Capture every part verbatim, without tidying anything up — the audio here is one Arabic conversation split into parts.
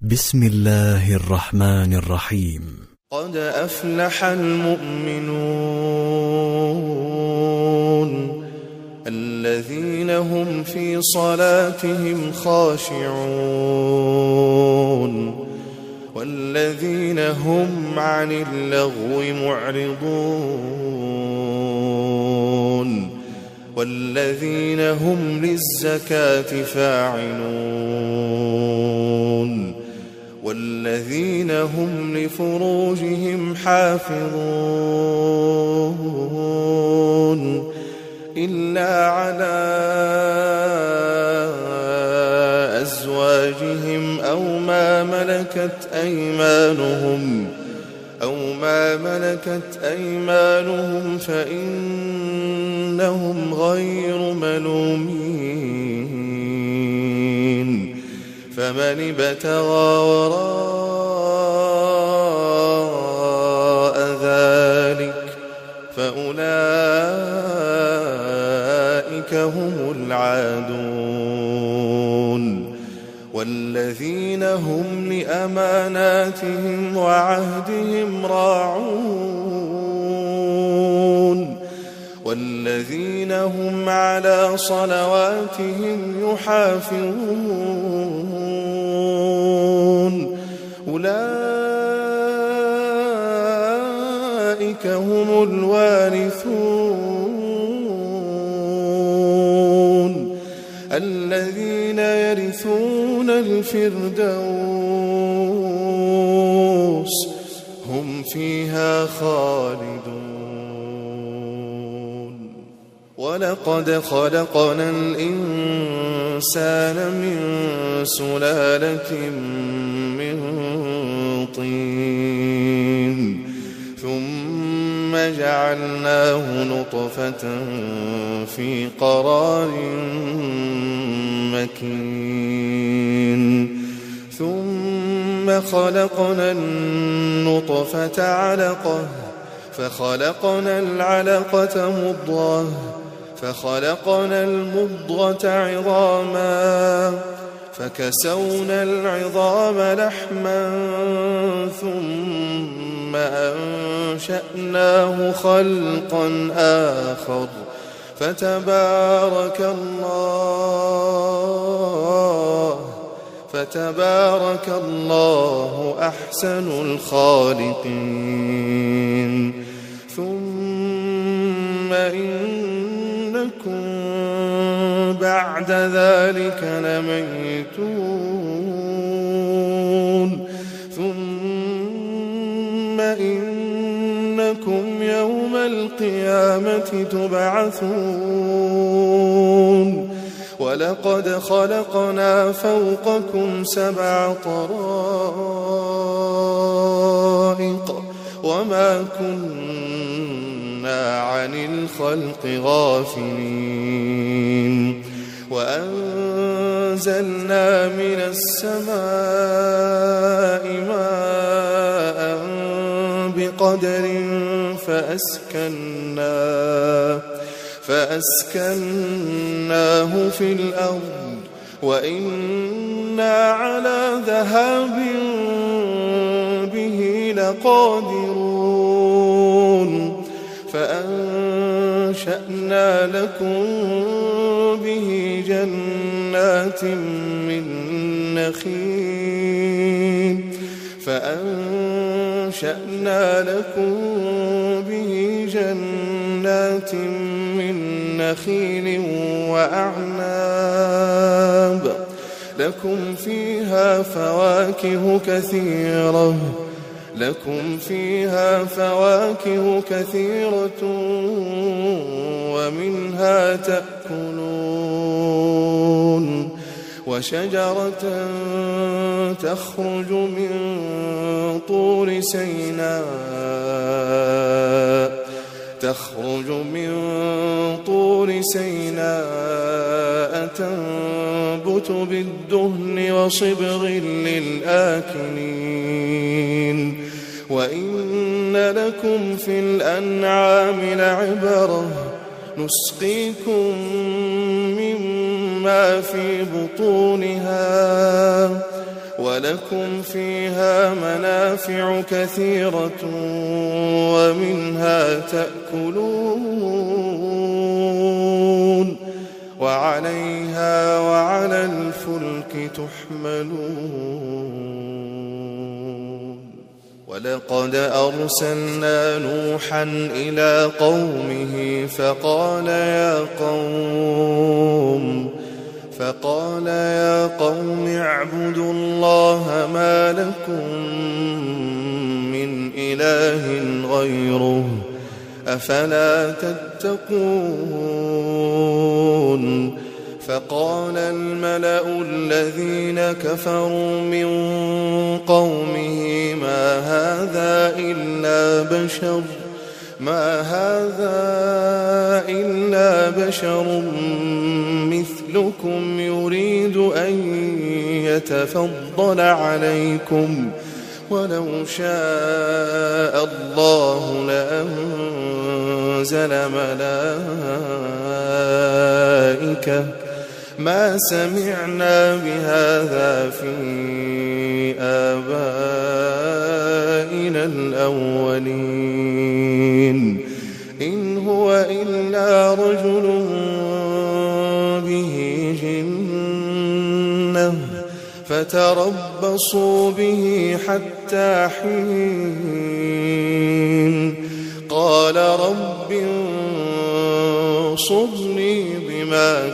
بسم الله الرحمن الرحيم. قد أفلح المؤمنون الذين هم في صلاتهم خاشعون والذين هم عن اللغو معرضون والذين هم للزكاة فاعلون والذين هم لفروجهم حافظون إلا على أزواجهم أو ما ملكت أيمانهم أو ما ملكت أيمانهم فإنهم غير ملومين فمن ابتغى وراء ذلك فأولئك هم العادون والذين هم لأماناتهم وعهدهم راعون والذين هم على صلواتهم يحافظون أولئك هم الوارثون الذين يرثون الفردوس هم فيها خالدون. ولقد خلقنا الإنسان من سلالة من طين ثم جعلناه نطفة في قرار مكين ثم خلقنا النطفة علقة فخلقنا العلقة مضغة فخلقنا المضغة عظاما فكسونا العظام لحما ثم أنشأناه خلقا آخر فتبارك الله فتبارك الله أحسن الخالقين. ثم إنكم بعد ذلك لميتون ثم إنكم يوم القيامة تبعثون ولقد خلقنا فوقكم سبع طرائق وما كنا عن الخلق غافلين وأنزلنا من السماء ماء بقدر فأسكناه فأسكناه في الأرض وإنا على ذهاب به لقادرون فأنشأنا لكم به جنات من نخيل فأنشأنا لكم به جنات من نخيل وأعناب لكم فيها فواكه كثيرة لكم فيها فواكه كثيرة ومنها تأكلون وشجرة تخرج من طور سيناء تخرج من طور سيناء تنبت بالدهن وصبغ للآكلين وإن لكم في الأنعام لعبرة نسقيكم مما في بطونها ولكم فيها منافع كثيرة ومنها تأكلون وعليها وعلى الفلك تحملون. ولقد أرسلنا نوحا إلى قومه فقال يا قوم فقال يا قوم اعبدوا الله ما لكم من إله غيره أفلا تتقون. فقال الملأ الذين كفروا من قومه ما هذا إلا بشر ما هذا إلا بشر مثلكم يريد أن يتفضل عليكم ولو شاء الله لأنزل ملائكة ما سمعنا بهذا في آبائنا الأولين إن هو إلا رجل به جنة فتربصوا به حتى حين. قال رب انصرني بما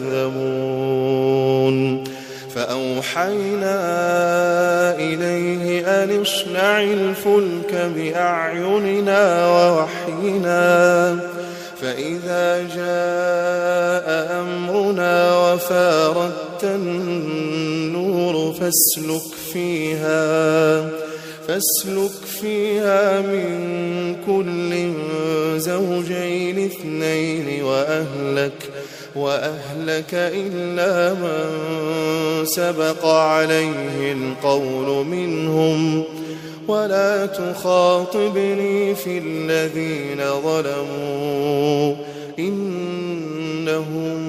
كذبون. فأوحينا إليه أن اصنع الفلك بأعيننا ووحينا فإذا جاء أمرنا وفاردت النور فاسلك فيها فاسلك فيها من كل زوجين اثنين وأهلك وأهلك إلا من سبق عليه القول منهم ولا تخاطبني في الذين ظلموا إنهم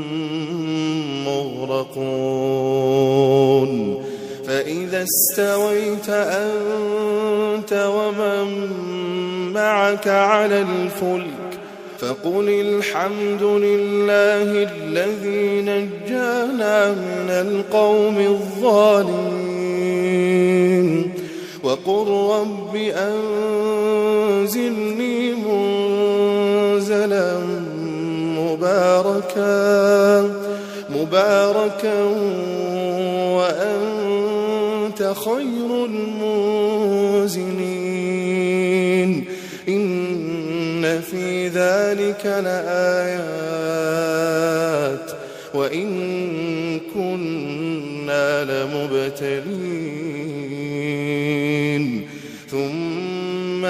مغرقون. فإذا استويت أنت ومن معك على الفلك فقل الحمد لله الذي نجانا من القوم الظالمين وقل رب أنزلني منزلا مباركا مباركا وأنت خير المنزلين. إن في ذلك لآيات وإن كنا لمبتلين ثم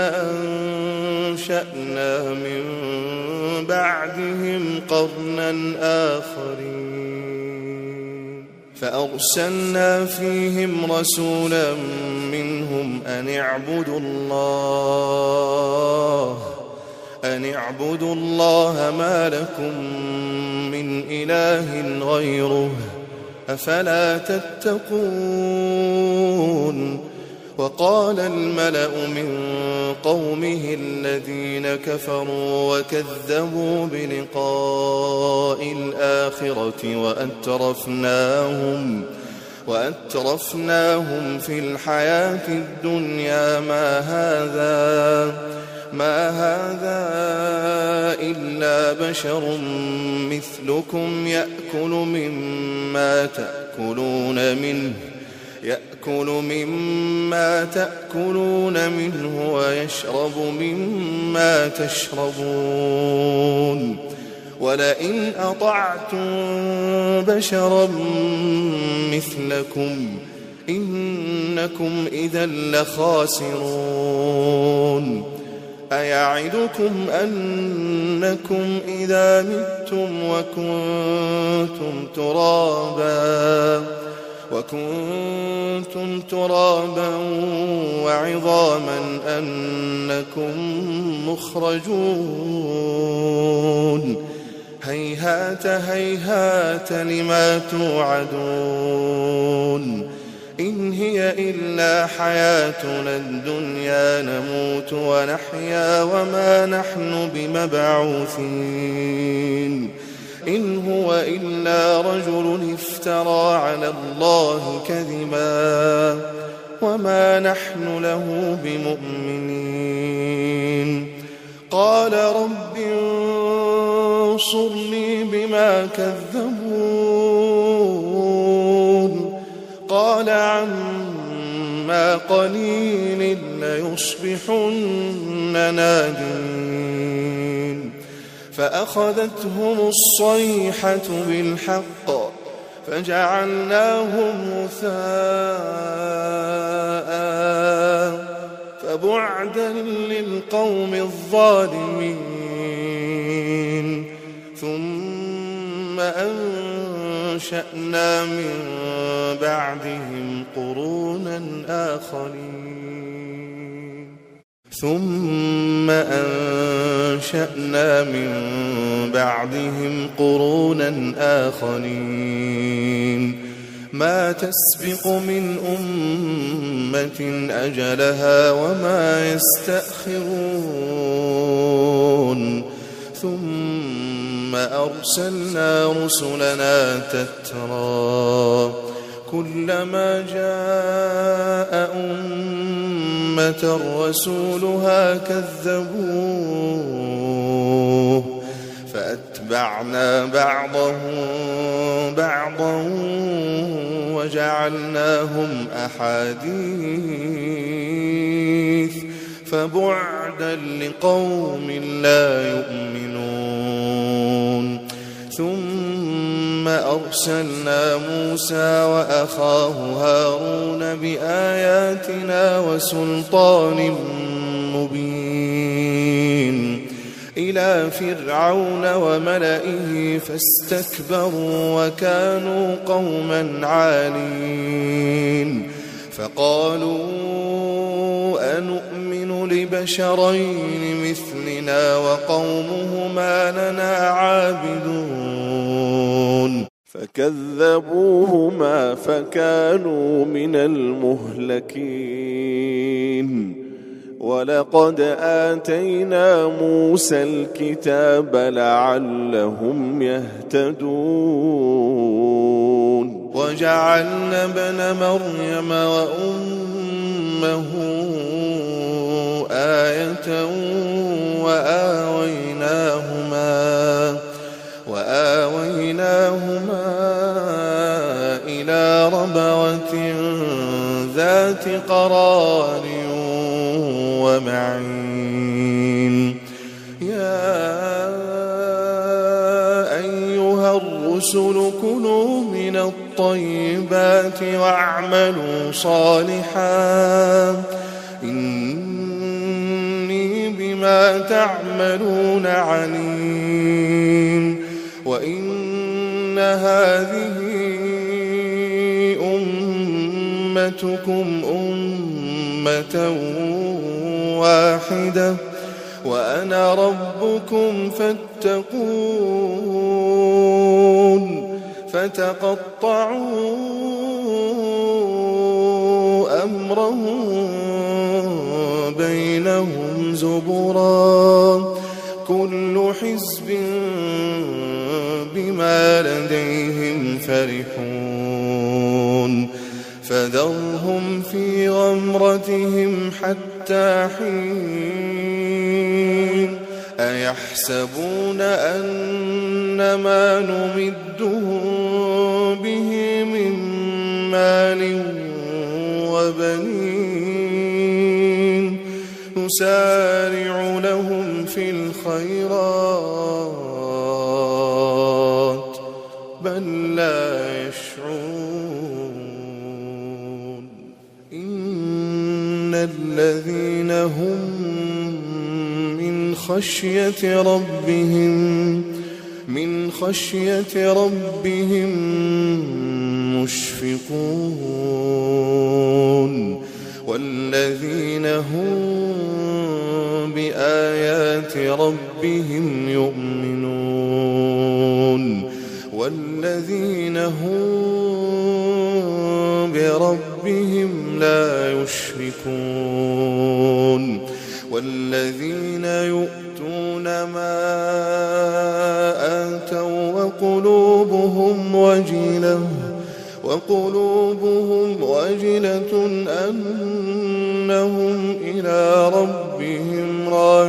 أنشأنا من بعدهم قرنا آخرين فأرسلنا فيهم رسولا منهم أن اعبدوا الله أن اعبدوا الله ما لكم من إله غيره أفلا تتقون. وقال الملأ من قومه الذين كفروا وكذبوا بلقاء الآخرة وأترفناهم وأترفناهم في الحياة الدنيا ما هذا ما هذا إلا بشر مثلكم يأكل مما تأكلون منه يأكل مما تأكلون منه ويشرب مما تشربون ولئن أطعتم بشرا مثلكم إنكم إذا لخاسرون. أيعدكم أنكم إذا متم وكنتم ترابا وكنتم ترابا وعظاما أنكم مخرجون هيهات هيهات لما توعدون إن هي إلا حياتنا الدنيا نموت ونحيا وما نحن بمبعوثين إن هو إلا رجل افترى على الله كذبا وما نحن له بمؤمنين قال رب انصرني بما كذبون قال عما قليل ليصبحن نادمين فأخذتهم الصيحة بالحق فجعلناهم غثاء فبعدا للقوم الظالمين ثم أنشأنا من بعدهم قرونا آخرين ثم أنشأنا من بعدهم قرونا آخرين ما تسبق من أمة أجلها وما يستأخرون ثم أرسلنا رسلنا تترى كلما جاء أمة رسولها كذبوه فأتبعنا بعضهم بعضا وجعلناهم أحاديث فبعدا لقوم لا يؤمنون ثم أرسلنا موسى وأخاه هارون بآياتنا وسلطان مبين إلى فرعون وملئه فاستكبروا وكانوا قوما عالين فقالوا أنؤمن لبشرين مثلنا وقومهما لنا عابدون فكذبوهما فكانوا من المهلكين ولقد آتينا موسى الكتاب لعلهم يهتدون وجعلنا ابن مريم وأمه آية وآويناهما وآويناهما إلى ربوة ذات قرار ومعين يا أيها الرسل كلوا من الطيبات واعملوا صالحا إني بما تعملون عليم وإن هذه أمتكم أمة واحدة وأنا ربكم فاتقون فتقطعوا أمرهم بينهم زبرا كل حزب بما لديهم فرحون فذرهم في غمرتهم حتى حين أيحسبون أن ما نمدهم به من مال وبنين نسارع لهم في الخيرات بل لا يشعرون إن الذين هم من خشية ربهم من خشية ربهم مشفقون والذين هم بآيات ربهم يؤمنون والذين هم بربهم يشركون والذين يؤتون ما آتوا وقلوبهم وجلة وقلوبهم وجلة أنهم إلى ربهم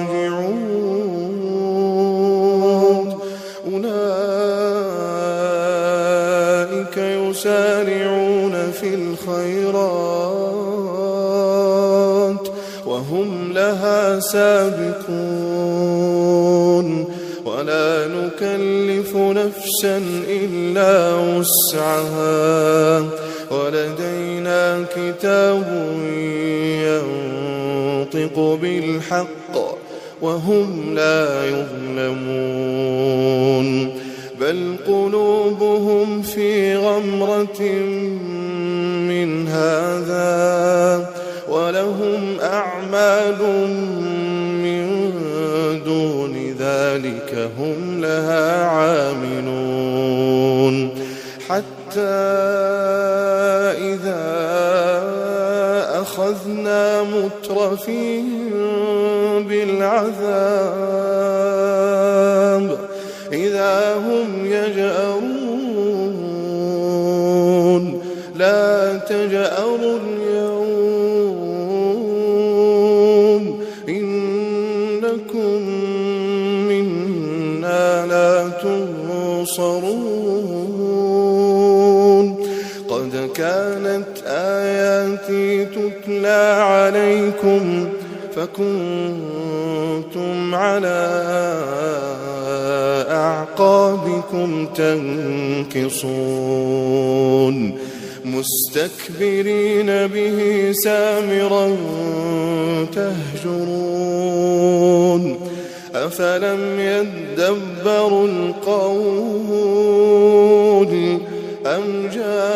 راجعون أولئك يسارعون في الخيرات وهم لها سابقون ولا نكلف نفسا إلا وسعها ولدينا كتاب ينطق بالحق وهم لا يظلمون بل قلوبهم في غمرة من هذا ولهم أعمال من دون ذلك هم لها عاملون حتى إذا أخذنا مترفيهم بالعذاب إذا هم يجأرون لا تجأروا اليوم إنكم منا لا تنصرون قد كانت آياتي تتلى عليكم فكنتم على أعقابكم تنكصون مستكبرين به سامرا تهجرون أفلم يدبروا القول أم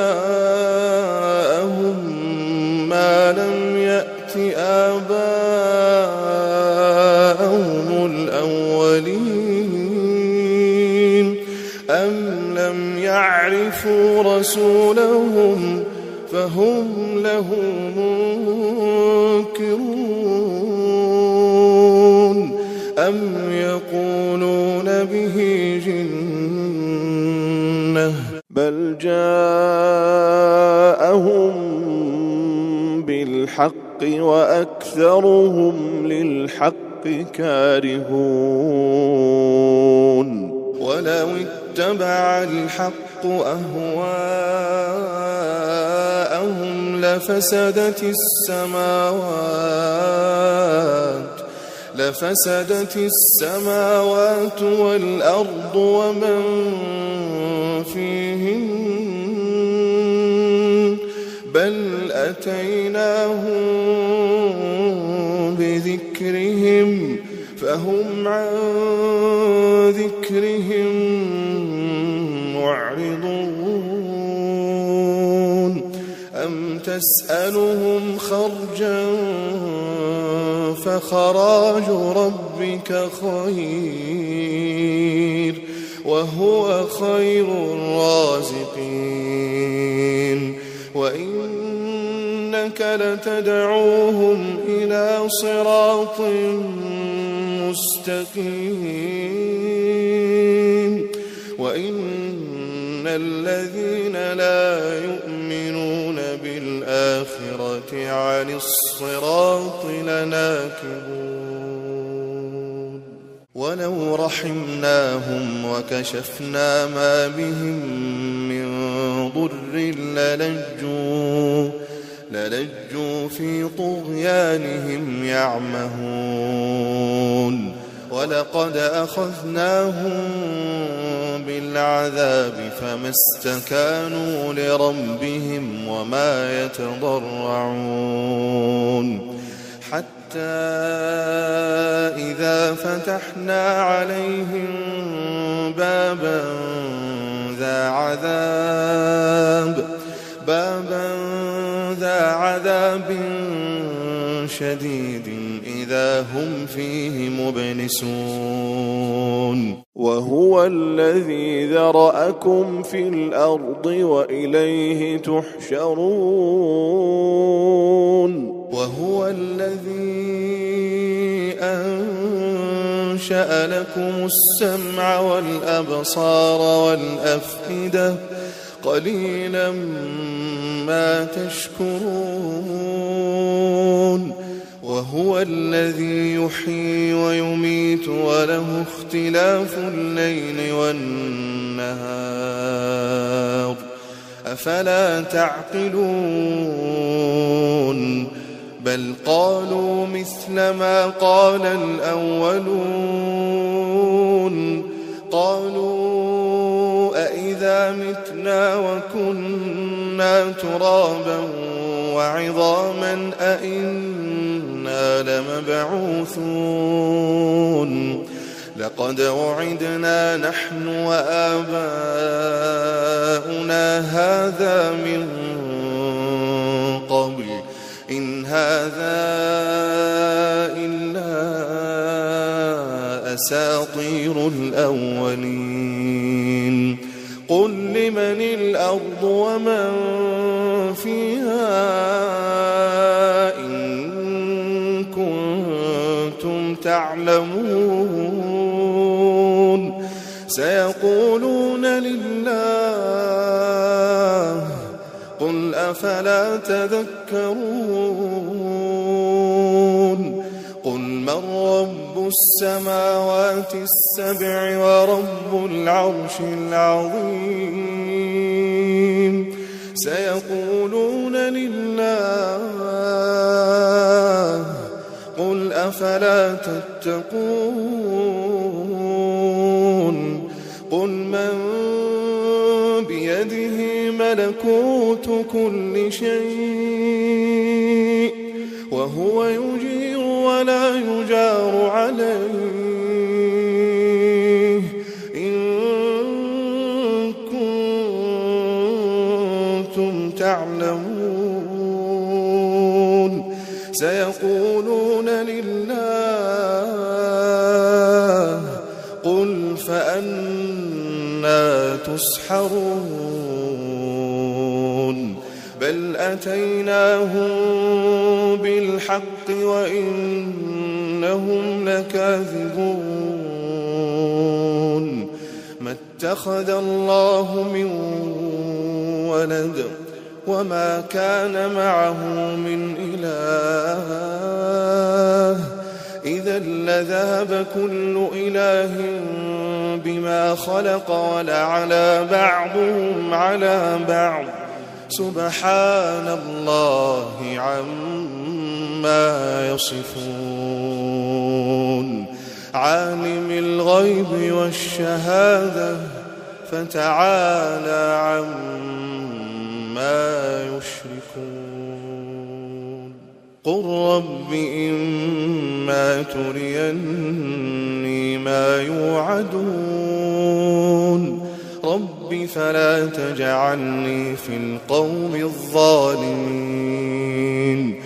جاءهم ما لم يأت آباءهم الأولين أم لم يعرفوا رسولهم فهم له منكرون أم يقولون به جنة بل جاءهم بالحق وأكثرهم للحق كارهون ولو اتبع الحق أهواءهم لفسدت السماوات لفسدت السماوات والأرض ومن فيهن بل أتيناهم بذكرهم فهم عن ذكرهم معرضون أم تسألهم خرجا فخراج ربك خير وهو خير الرازقين وإنك لتدعوهم إلى صراط مستقيم وإن الذين لا يؤمنون بالآخرة عن الصراط لناكبون ولو رحمناهم وكشفنا ما بهم من ضر للجوا للجوا في طغيانهم يعمهون ولقد أخذناهم بالعذاب فما استكانوا لربهم وما يتضرعون حتى إذا فتحنا عليهم بابا ذا عذاب بابا ذا عذاب شديد إذا هم فيه مبلسون وهو الذي ذرأكم في الأرض وإليه تحشرون وهو الذي أنشأ لكم السمع والأبصار والأفئدة قليلا ما تشكرون وهو الذي يحيي ويميت وله اختلاف الليل والنهار أفلا تعقلون بل قالوا مثل ما قال الأولون قالوا أإذا متنا وكنا ترابا وعظاما أإنا لمبعوثون لقد وعدنا نحن وآباؤنا هذا من قبل إن هذا إلا أساطير الأولين قل لمن الأرض ومن فيها إن كنتم تعلمون سيقولون لله قل أفلا تذكرون قل من رب السماوات السبع ورب العرش العظيم سيقولون لله قل أفلا تتقون قل من بيده ملكوت كل شيء وهو يجير ولا يجار عليه إن كنتم تعلمون سيقولون لله قل فأنى تسحرون بل أتيناهم بالحق وإنهم لكاذبون ما اتخذ الله من ولد وما كان معه من إله إذا لذهب كل إله بما خلق ولعلى بعضهم على بعض سبحان الله عما يصفون عالم الغيب والشهادة فتعالى عما يشركون قل رب إما تريني ما يوعدون رب فلا تجعلني في القوم الظالمين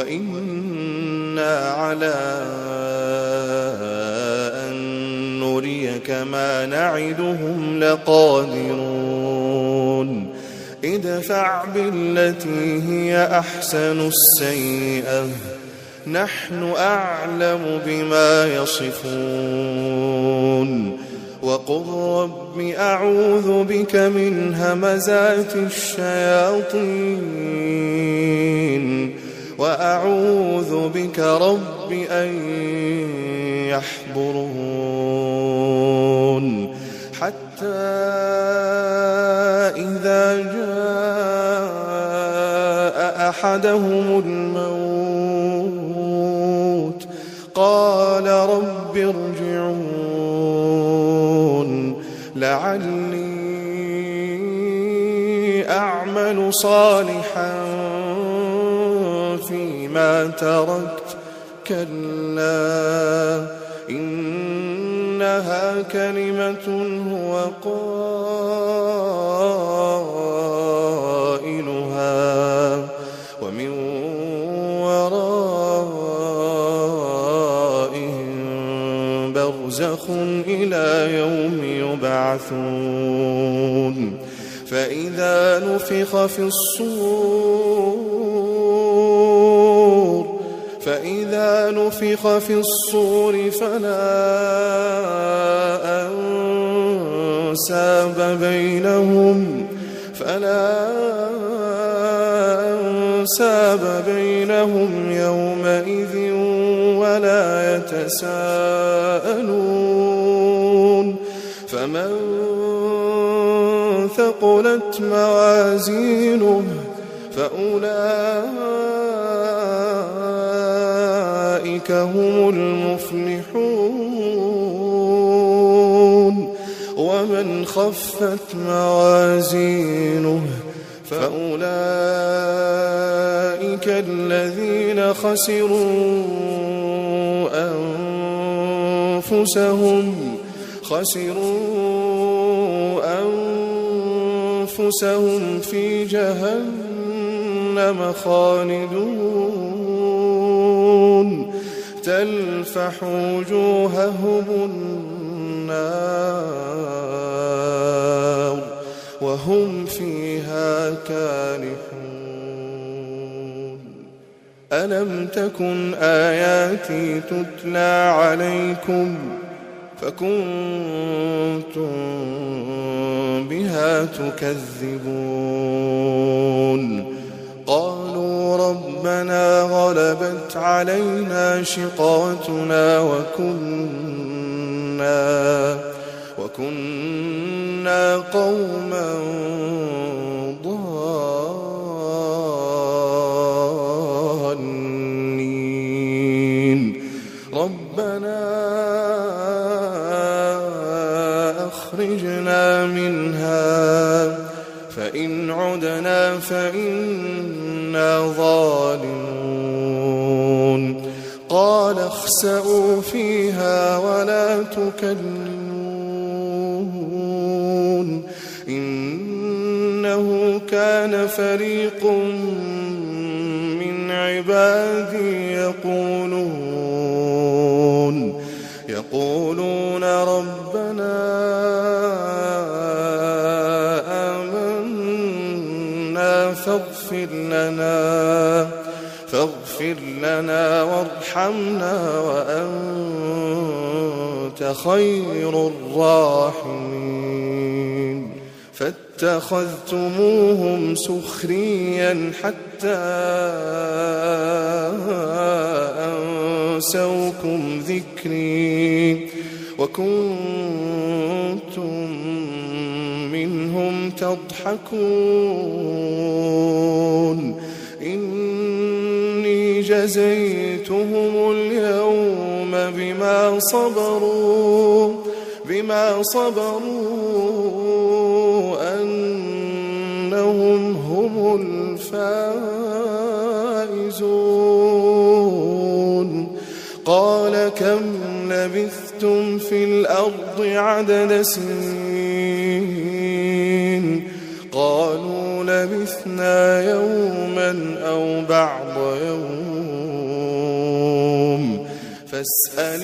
وإنا على أن نريك ما نعدهم لقادرون ادفع بالتي هي أحسن السيئة نحن أعلم بما يصفون وقل رب أعوذ بك من همزات الشياطين وأعوذ بك رب أن يحضرون حتى إذا جاء أحدهم الموت قال رب ارجعون لعلي أعمل صالحا فيما تركت كلا إنها كلمة هو قائلها ومن وراء برزخ إلى يوم يبعثون فإذا نفخ في الصور فإذا نفخ في الصور فلا أنساب بينهم فلا أنساب بينهم يومئذ ولا يتساءلون فمن ثقلت موازينه فأولئك هم المفلحون ومن خفت موازينه فأولئك الذين خسروا أنفسهم خسروا أنفسهم في جهنم خالدون تلفح وجوههم النار وهم فيها كالحون ألم تكن آياتي تتلى عليكم فكنتم بها تكذبون قالوا ربنا غلبت علينا شقوتنا وكنا وكنا قوما ضالين ربنا أخرجنا منها فإن عدنا فإنا ظالمون قال اخسئوا فيها ولا تكلمون إنه كان فريق من عبادي يقولون يقولون ربنا آمنا فاغفر لنا فاغفر لنا وارحمنا وأنت خير الراحمين فاتخذتموهم سخريا حتى أنسوكم ذكري وكنتم منهم تضحكون إني جزيتهم اليوم بما صبروا بما صبروا أنهم هم الفائزون قال كم لبثتم في الأرض عدد سنين قالوا لبثنا يوما أو بعض يوم فاسأل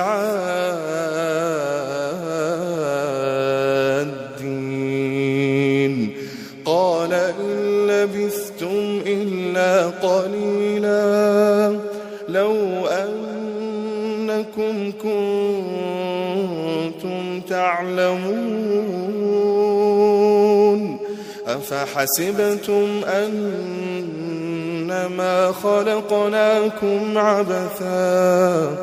العادين قال إن لبثتم إلا قليلا لو أنكم كنتم تعلمون أفحسبتم أنما خلقناكم عبثا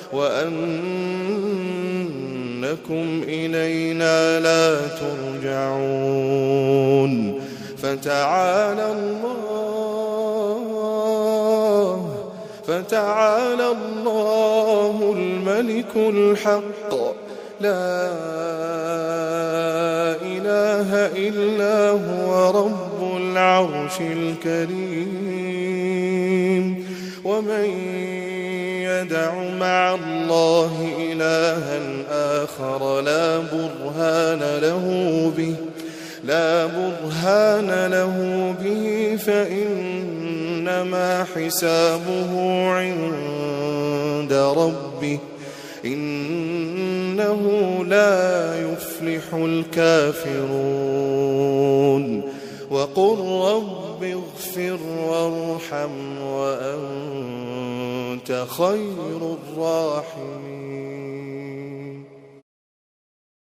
وأنكم إلينا لا ترجعون فتعالى الله فتعالى الله الملك الحق لا إله إلا هو رب العرش الكريم ومن يدع مع الله إلها آخر لا برهان له به لا برهان له به فإنما حسابه عند ربه إن إنه لا يفلح الكافرون وقل رب اغفر وارحم وأنت خير الراحمين